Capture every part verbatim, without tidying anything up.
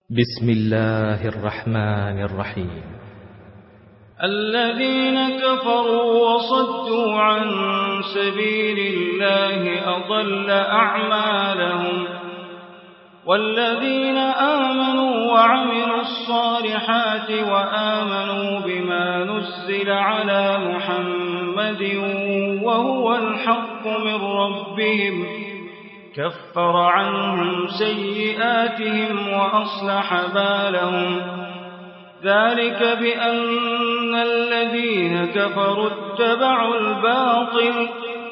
بسم الله الرحمن الرحيم. الذين كفروا وصدوا عن سبيل الله أضل أعمالهم، والذين آمنوا وعملوا الصالحات وآمنوا بما نزل على محمد وهو الحق من ربهم كفر عنهم سيئاتهم وأصلح بالهم. ذلك بأن الذين كفروا اتبعوا الباطل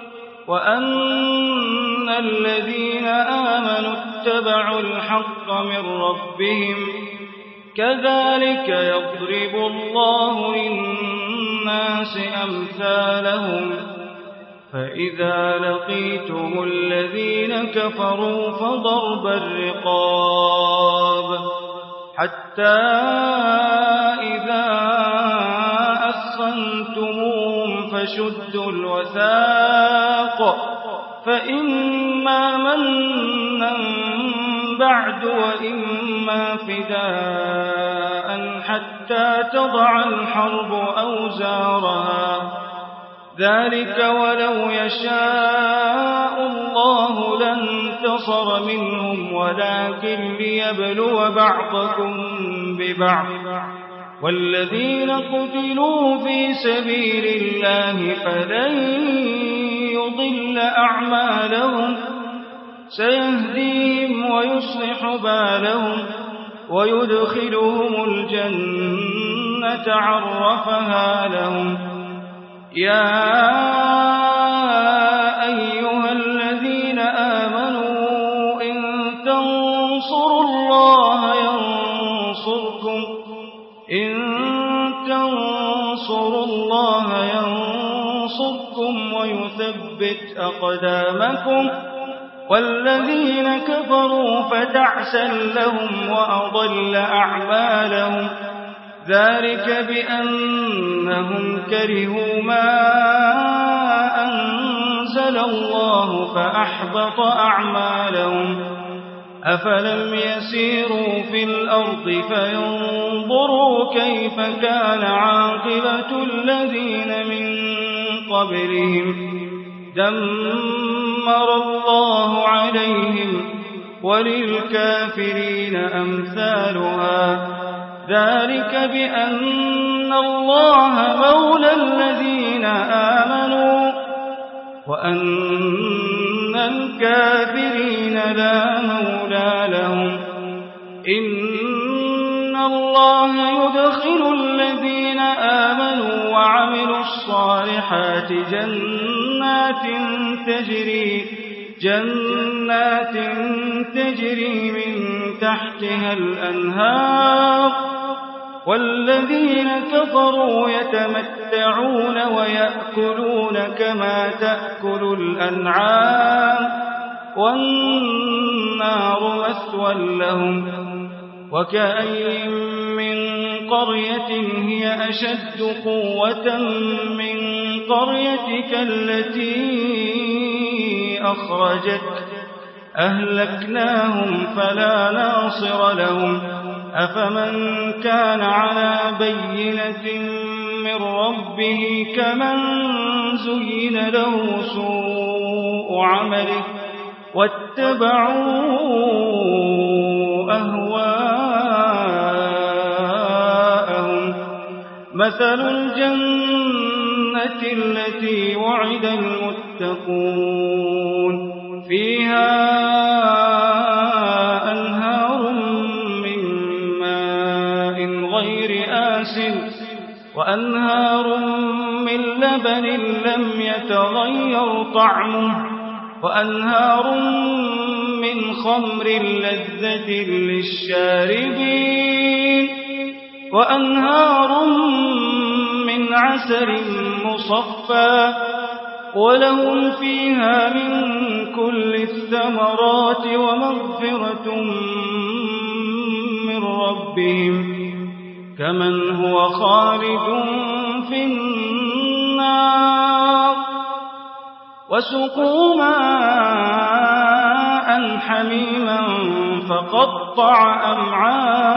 وأن الذين آمنوا اتبعوا الحق من ربهم. كذلك يضرب الله للناس أمثالهم. فإذا لقيتم الذين كفروا فضرب الرقاب حتى إذا أثخنتموهم فشدوا الوثاق، فإما منا بعد وإما فداء حتى تضع الحرب أوزارها. ذلك ولو يشاء الله لانتصر منهم ولكن ليبلو بعضكم ببعض. والذين قتلوا في سبيل الله فلن يضل أعمالهم سيهديهم ويصلح بالهم ويدخلهم الجنة عرفها لهم. يا أيها الذين آمنوا إن تنصروا الله ينصركم إن تنصروا الله ينصركم ويثبت أقدامكم. والذين كفروا فتعسا لهم وأضل أعمالهم. ذلك بأنهم كرهوا ما أنزل الله فأحبط أعمالهم. أفلم يسيروا في الأرض فينظروا كيف كان عاقبة الذين من قبلهم. دمر الله عليهم وللكافرين أمثالها. ذلك بأن الله مولى الذين آمنوا وأن الكافرين لا مولى لهم. إن الله يدخل الذين آمنوا وعملوا الصالحات جنات تجري جنات تجري من تحتها الأنهار. والذين كفروا يتمتعون ويأكلون كما تأكل الأنعام والنار مثوى لهم. وكأين من قرية هي أشد قوة من قريتك التي أخرجتك أهلكناهم فلا ناصر لهم. أفمن كان على بينة من ربه كمن زين له سوء عمله واتبعوا أهواءهم. مثل الجنة التي وعد المتقون فيها أنهار من ماء غير آسن وأنهار من لبن لم يتغير طعمه وأنهار من خمر لذة للشاربين وأنهار من عسل مصفى ولهم فيها من كل الثمرات ومغفرة من ربهم كمن هو خالد في النار. وسقوا ماء حميما فقطع أمعاءهم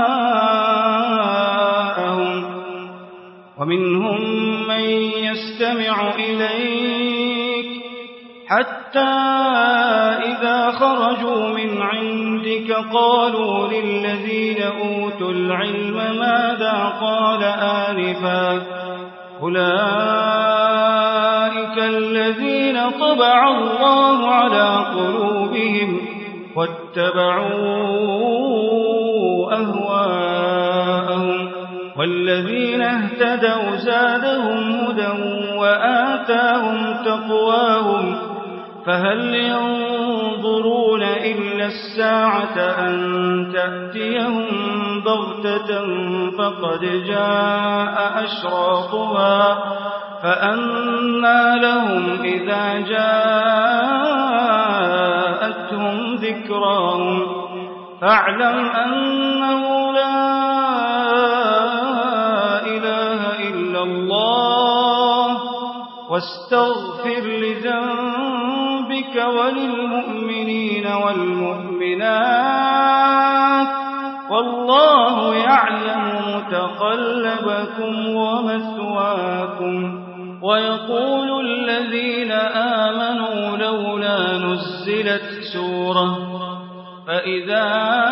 يستمع إليك حتى إذا خرجوا من عندك قالوا للذين أوتوا العلم ماذا قال آنفا أولئك الذين طبع الله على قلوبهم واتبعوا أهواءهم والذين اهتدوا زادهم هدى وآتاهم تقواهم فهل ينظرون إلا الساعة أن تأتيهم بغتة فقد جاء أشراطها فأنى لهم إذا جاءتهم ذكراهم فاعلم أنه لا إله إلا الله واستغفر لذنبك وللمؤمنين والمؤمنات والله يعلم متقلبكم ومثواكم ويقول الذين آمنوا لولا نزلت سورة فإذا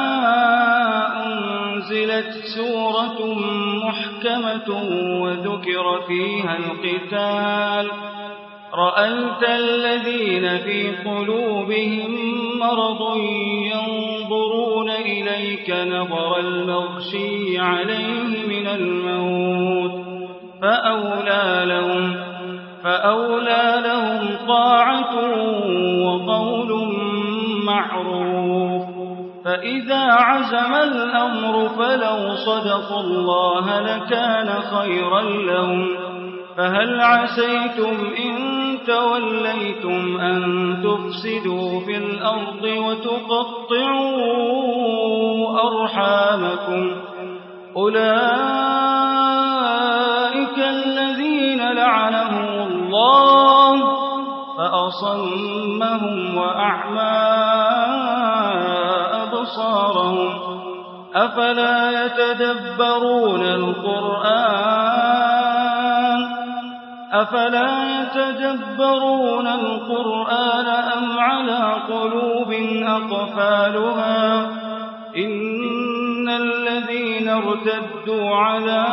أنزلت سورة محكمة وذكر فيها القتال رأيت الذين في قلوبهم مرض ينظرون إليك نظر المغشي عليه من الموت فأولى لهم, فأولى لهم طاعة وقول معروف فإذا عزم الأمر فلو صدقوا الله لكان خيرا لهم فهل عسيتم إن توليتم أن تفسدوا في الأرض وتقطعوا أرحامكم أولئك الذين لعنهم الله فأصمهم وأعمى أبصارهم أفلا يتدبرون القرآن أفلا يتدبرون القرآن أم على قلوب أقفالها إن الذين ارتدوا على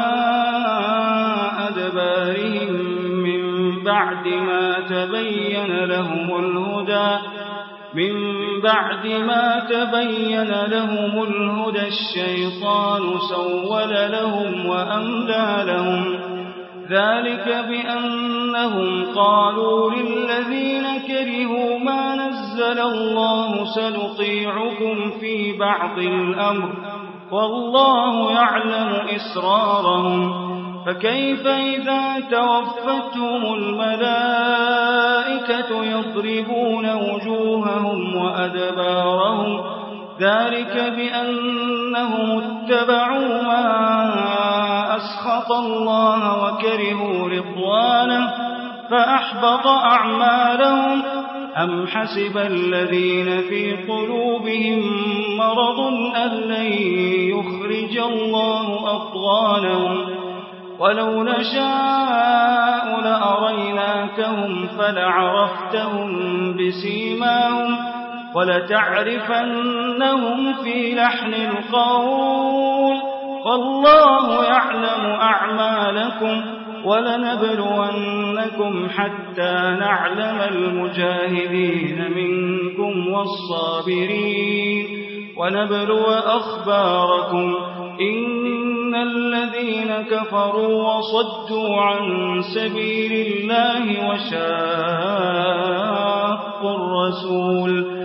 أدبارهم من بعد ما تبين لهم الهدى من بعد ما تبين لهم الهدى الشيطان سول لهم وأملى لهم ذلك بأنهم قالوا للذين كرهوا ما نزل الله سنطيعكم في بعض الأمر والله يعلم إسرارهم فكيف إذا توفتهم الملائكة يضربون وجوههم وأدبارهم ذلك بأنهم اتبعوا ما أسخط الله وكرهوا رضوانه فأحبط أعمالهم أم حسب الذين في قلوبهم مرض أن لن يخرج الله أضغانهم ولو نشاء لأريناكهم فلعرفتهم بسيماهم ولتعرفنهم في لحن القول والله يعلم أعمالكم ولنبلونكم حتى نعلم المجاهدين منكم والصابرين ونبلو أخباركم إن الذين كفروا وصدوا عن سبيل الله وشاقوا الرسول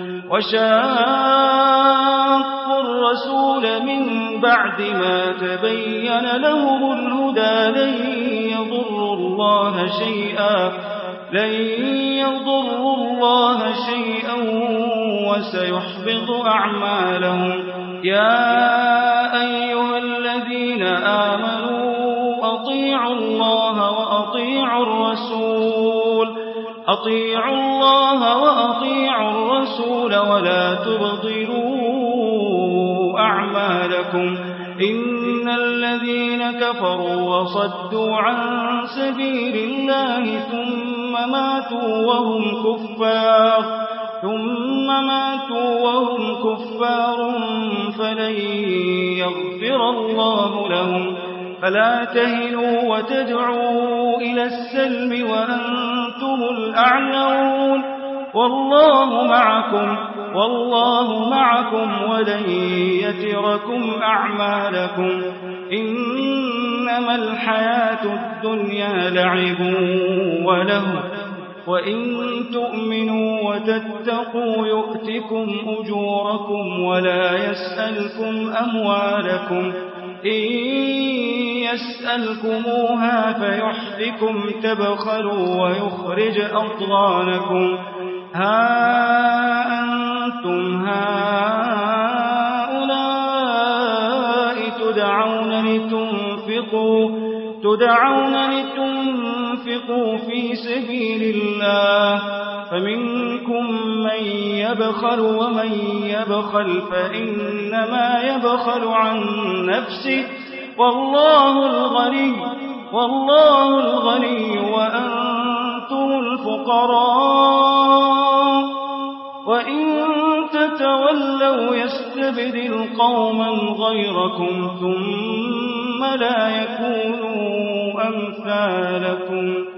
وشاقوا الرسول من بعد ما تبين لهم الهدى لن يضروا الله شيئا لن يضروا الله شيئا وسيحبط أعمالهم يا أيها الذين آمنوا أطيعوا الله وأطيعوا الرسول أطيعوا الله وأطيعوا الرسول ولا تبطلوا أعمالكم إن الذين كفروا وصدوا عن سبيل الله ثم ماتوا وهم كفار ثم ماتوا وهم كفار فلن يغفر الله لهم فلا تهنوا وتدعوا إلى السلم وأنتم الأعلون والله معكم والله معكم ولن يتركم أعمالكم إنما الحياة الدنيا لعب وله وإن تؤمنوا وتتقوا يؤتكم أجوركم ولا يسألكم أموالكم إن يسألكموها فيحفكم تبخلوا ويخرج أضغانكم ها أنتم هؤلاء تدعون لتنفقوا تدعون لتنفقوا في سبيل الله فمنكم من يبخل ومن يبخل فإنما يبخل عن نفسه والله الغني والله الغني وأنتم الفقراء وإن تتولوا يستبدل قوما غيركم ثم لا يكونوا أمثالكم